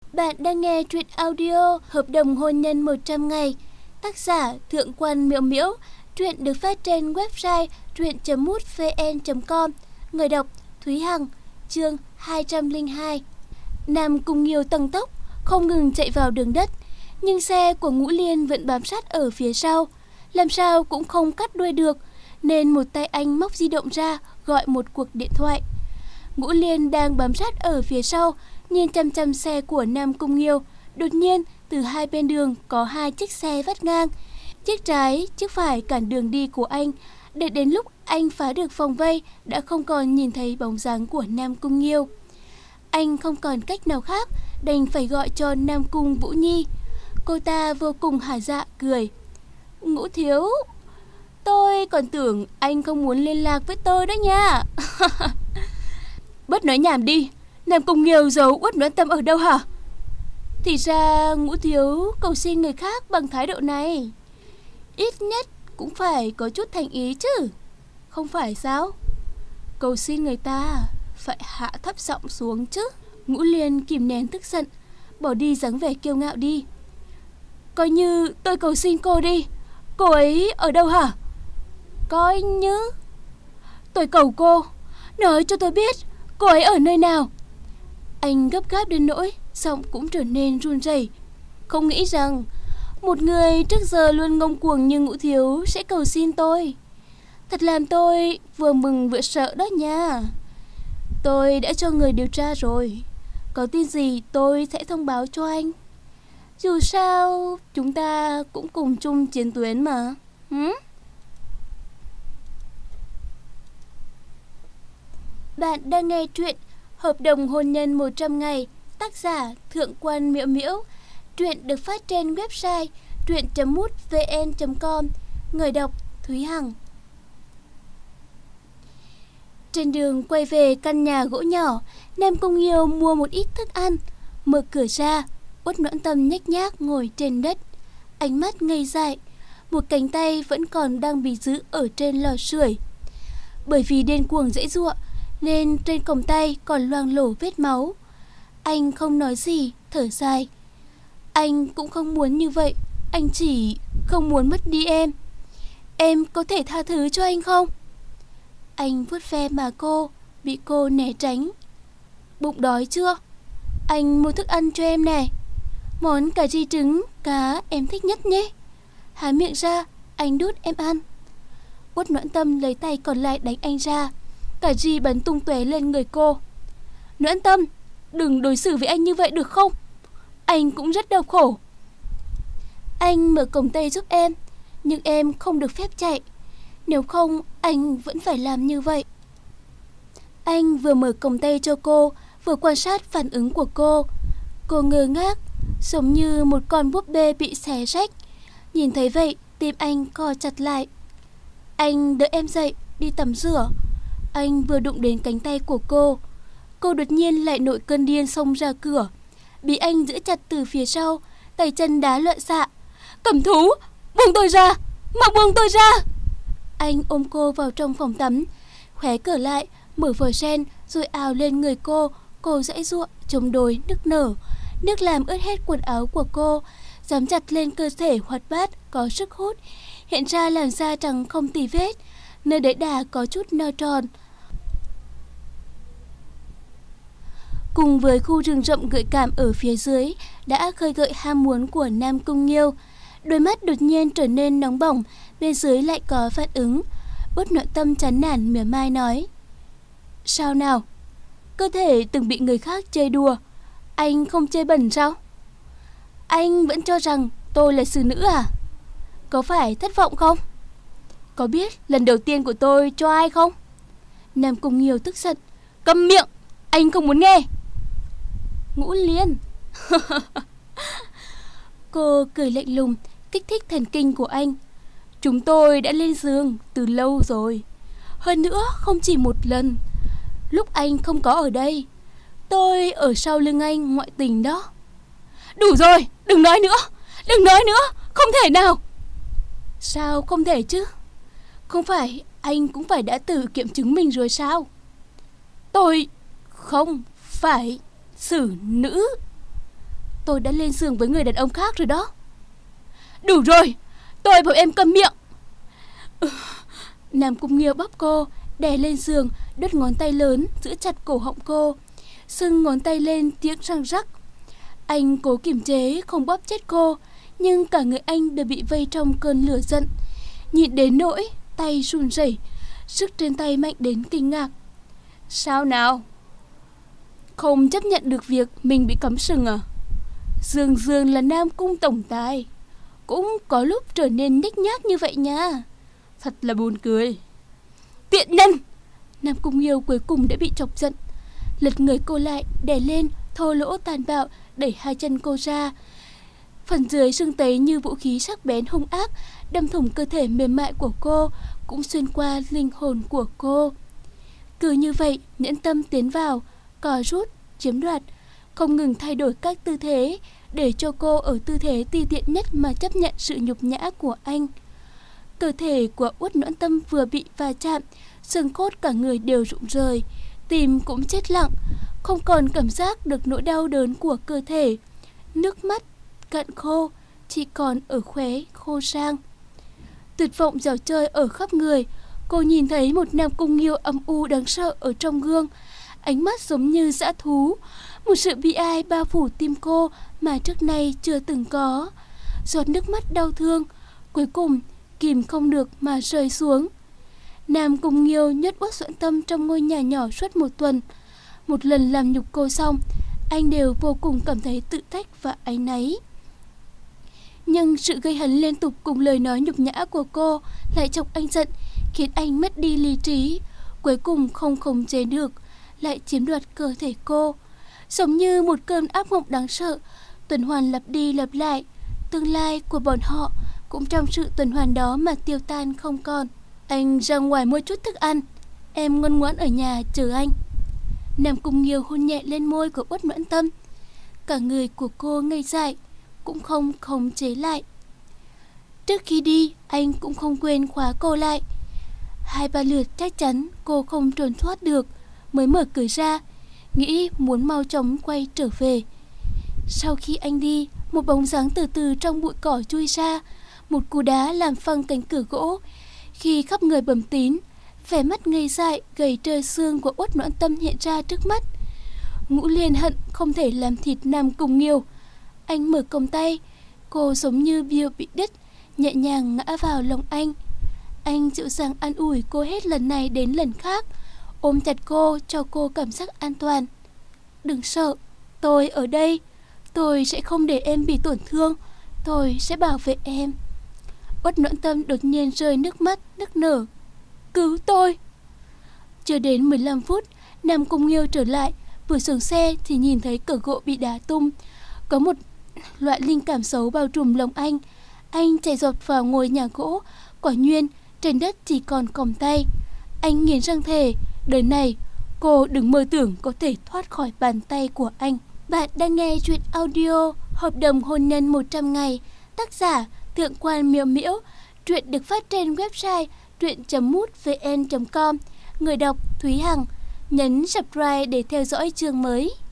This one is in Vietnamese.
Bạn đang nghe truyện audio Hợp đồng hôn nhân 100 ngày. Tác giả Thượng Quan Miễu Miễu. Truyện được phát trên website truyện.mútvn.com. Người đọc Thúy Hằng. Chương 202. Nam Cung Nghiêu tăng tốc, không ngừng chạy vào đường đất, nhưng xe của Ngũ Liên vẫn bám sát ở phía sau, làm sao cũng không cắt đuôi được, nên một tay anh móc di động ra gọi một cuộc điện thoại. Ngũ Liên đang bám sát ở phía sau, nhìn chăm chăm xe của Nam Cung Nghiêu. Đột nhiên, từ hai bên đường có hai chiếc xe vắt ngang, chiếc trái, chiếc phải cản đường đi của anh. Để đến lúc anh phá được vòng vây, đã không còn nhìn thấy bóng dáng của Nam Cung Nghiêu. Anh không còn cách nào khác, đành phải gọi cho Nam Cung Vũ Nhi. Cô ta vô cùng hả dạ cười. Ngũ thiếu, tôi còn tưởng anh không muốn liên lạc với tôi đó nha. Bớt nói nhảm đi, Nam Cung Nghiêu giấu Uất Noãn Tâm ở đâu hả? Thì ra Ngũ thiếu cầu xin người khác bằng thái độ này, ít nhất cũng phải có chút thành ý chứ, không phải sao? Cầu xin người ta phải hạ thấp giọng xuống chứ. Ngũ Liên kìm nén tức giận, bỏ đi dáng vẻ kiêu ngạo đi. Coi như tôi cầu xin cô đi, cô ấy ở đâu hả? Coi như tôi cầu cô, nói cho tôi biết cô ấy ở nơi nào. Anh gấp gáp đến nỗi giọng cũng trở nên run rẩy. Không nghĩ rằng một người trước giờ luôn ngông cuồng như Ngũ thiếu sẽ cầu xin tôi. Thật làm tôi vừa mừng vừa sợ đó nha. Tôi đã cho người điều tra rồi, có tin gì tôi sẽ thông báo cho anh. Dù sao chúng ta cũng cùng chung chiến tuyến mà. Bạn đang nghe truyện Hợp đồng hôn nhân 100 ngày. Tác giả Thượng Quan Miễu Miễu. Truyện được phát trên website truyện.mútvn.com. Người đọc Thúy Hằng. Trên đường quay về căn nhà gỗ nhỏ, Nam Cung Nghiêu mua một ít thức ăn. Mở cửa ra, Uất Noãn Tâm nhếch nhác ngồi trên đất, ánh mắt ngây dại, một cánh tay vẫn còn đang bị giữ ở trên lò sưởi. Bởi vì điên cuồng giãy giụa nên trên còng tay còn loang lổ vết máu. Anh không nói gì, thở dài. Anh cũng không muốn như vậy, anh chỉ không muốn mất đi em. Em có thể tha thứ cho anh không? Anh vuốt ve mà cô, bị cô né tránh. Bụng đói chưa? Anh mua thức ăn cho em nè. Món cà ri trứng cá em thích nhất nhé. Há miệng ra, anh đút em ăn. Uất Noãn Tâm lấy tay còn lại đánh anh ra. Cà ri bắn tung tóe lên người cô. Noãn Tâm, đừng đối xử với anh như vậy được không? Anh cũng rất đau khổ. Anh mở cổng tay giúp em, nhưng em không được phép chạy. Nếu không, anh vẫn phải làm như vậy. Anh vừa mở cổng tay cho cô, vừa quan sát phản ứng của cô. Cô ngơ ngác, giống như một con búp bê bị xé rách. Nhìn thấy vậy, tim anh co chặt lại. Anh đỡ em dậy, đi tắm rửa. Anh vừa đụng đến cánh tay của cô đột nhiên lại nổi cơn điên xông ra cửa, bị anh giữ chặt từ phía sau, tay chân đá loạn xạ. Cầm thú, buông tôi ra, mau buông tôi ra. Anh ôm cô vào trong phòng tắm, khóe cửa lại, mở vòi sen rồi ào lên người cô. Cô giãy giụa, chống đối, nức nở. Nước làm ướt hết quần áo của cô, dán chặt lên cơ thể hoạt bát, có sức hút. Hiện ra làn da trắng không tì vết, nơi đáy đà có chút nơ tròn. Cùng với khu rừng rậm gợi cảm ở phía dưới đã khơi gợi ham muốn của Nam Cung Nghiêu. Đôi mắt đột nhiên trở nên nóng bỏng, bên dưới lại có phản ứng. Uất Noãn Tâm chán nản mỉa mai nói. Sao nào? Cơ thể từng bị người khác chơi đùa, anh không chơi bẩn sao? Anh vẫn cho rằng tôi là xử nữ à? Có phải thất vọng không? Có biết lần đầu tiên của tôi cho ai không? Nam Cung Nghiêu tức giận. Câm miệng, anh không muốn nghe. Ngũ Liên. Cô cười lạnh lùng, kích thích thần kinh của anh. Chúng tôi đã lên giường từ lâu rồi, hơn nữa không chỉ một lần. Lúc anh không có ở đây, tôi ở sau lưng anh ngoại tình đó. Đủ rồi, đừng nói nữa, đừng nói nữa, không thể nào. Sao không thể chứ? Không phải anh cũng phải đã tự kiểm chứng mình rồi sao? Tôi không phải xử nữ. tôi đã lên giường với người đàn ông khác rồi đó. Đủ rồi, tôi bảo em câm miệng. Nam Cung Nghiêu bóp cô, đè lên giường, đốt ngón tay lớn giữ chặt cổ họng cô, sưng ngón tay lên tiếng răng rắc. Anh cố kiềm chế không bóp chết cô, nhưng cả người anh đều bị vây trong cơn lửa giận, nhịn đến nỗi tay run rẩy, sức trên tay mạnh đến kinh ngạc. Sao nào? Không chấp nhận được việc mình bị cắm sừng à? Dương Dương là Nam Cung tổng tài, cũng có lúc trở nên nhếch nhác như vậy nha. Thật là buồn cười. Tiện nhân! Nam Cung Nghiêu cuối cùng đã bị chọc giận, lật người cô lại, đè lên, thô lỗ tàn bạo đẩy hai chân cô ra. Phần dưới sưng tấy như vũ khí sắc bén hung ác, đâm thủng cơ thể mềm mại của cô, cũng xuyên qua linh hồn của cô. Cứ như vậy, nhẫn tâm tiến vào, cò rút, chiếm đoạt, không ngừng thay đổi các tư thế, để cho cô ở tư thế ti tiện nhất mà chấp nhận sự nhục nhã của anh. Cơ thể của Uất Noãn Tâm vừa bị va chạm, xương cốt cả người đều rụng rời, tim cũng chết lặng, không còn cảm giác được nỗi đau đớn của cơ thể. Nước mắt cạn khô, chỉ còn ở khóe khô sang. Tuyệt vọng dạo chơi ở khắp người. Cô nhìn thấy một Nam Cung Nghiêu âm u đáng sợ ở trong gương, ánh mắt giống như dã thú. Một sự bi ai bao phủ tim cô mà trước nay chưa từng có. Giọt nước mắt đau thương cuối cùng kìm không được mà rơi xuống. Nam Cung Nghiêu nhốt Uất Noãn Tâm trong ngôi nhà nhỏ suốt một tuần. Một lần làm nhục cô xong, anh đều vô cùng cảm thấy tự trách và áy náy. Nhưng sự gây hấn liên tục cùng lời nói nhục nhã của cô lại chọc anh giận, khiến anh mất đi lý trí. Cuối cùng không khống chế được, lại chiếm đoạt cơ thể cô, giống như một cơn ác mộng đáng sợ, tuần hoàn lặp đi lặp lại. Tương lai của bọn họ cũng trong sự tuần hoàn đó mà tiêu tan không còn. Anh ra ngoài mua chút thức ăn, em ngoan ngoãn ở nhà chờ anh. Nam Cung Nghiêu hôn nhẹ lên môi của Uất Noãn Tâm. Cả người của cô ngây dại, cũng không khống chế lại. Trước khi đi, anh cũng không quên khóa cô lại. 2-3 lượt chắc chắn cô không trốn thoát được, mới mở cửa ra, nghĩ muốn mau chóng quay trở về. Sau khi anh đi, một bóng dáng từ từ trong bụi cỏ chui ra, một cú đá làm phăng cánh cửa gỗ. Khi khắp người bầm tím, vẻ mắt ngây dại, gầy trơ xương của Uất Noãn Tâm hiện ra trước mắt. Ngũ Liên hận không thể làm thịt Nam Cung Nghiêu. Anh mở còng tay, cô giống như bia bị đứt, nhẹ nhàng ngã vào lòng anh. Anh dịu dàng an ủi cô hết lần này đến lần khác, ôm chặt cô cho cô cảm giác an toàn. Đừng sợ, tôi ở đây, tôi sẽ không để em bị tổn thương, tôi sẽ bảo vệ em. Uất Noãn Tâm đột nhiên rơi nước mắt, nức nở. Cứu tôi! Chưa đến 15 phút, Nam Cung Nghiêu trở lại, vừa xuống xe thì nhìn thấy cửa gỗ bị đá tung. Có một loại linh cảm xấu bao trùm lòng anh. Anh chạy giọt vào ngôi nhà gỗ, quả nhiên trên đất chỉ còn còng tay. Anh nghiến răng thề, đời này cô đừng mơ tưởng có thể thoát khỏi bàn tay của anh. Bạn đang nghe truyện audio Hợp đồng hôn nhân 100 ngày, tác giả Thượng quan Miêu Miễu. Truyện được phát trên website truyện.mútvn.com. Người đọc Thúy Hằng. Nhấn subscribe để theo dõi chương mới.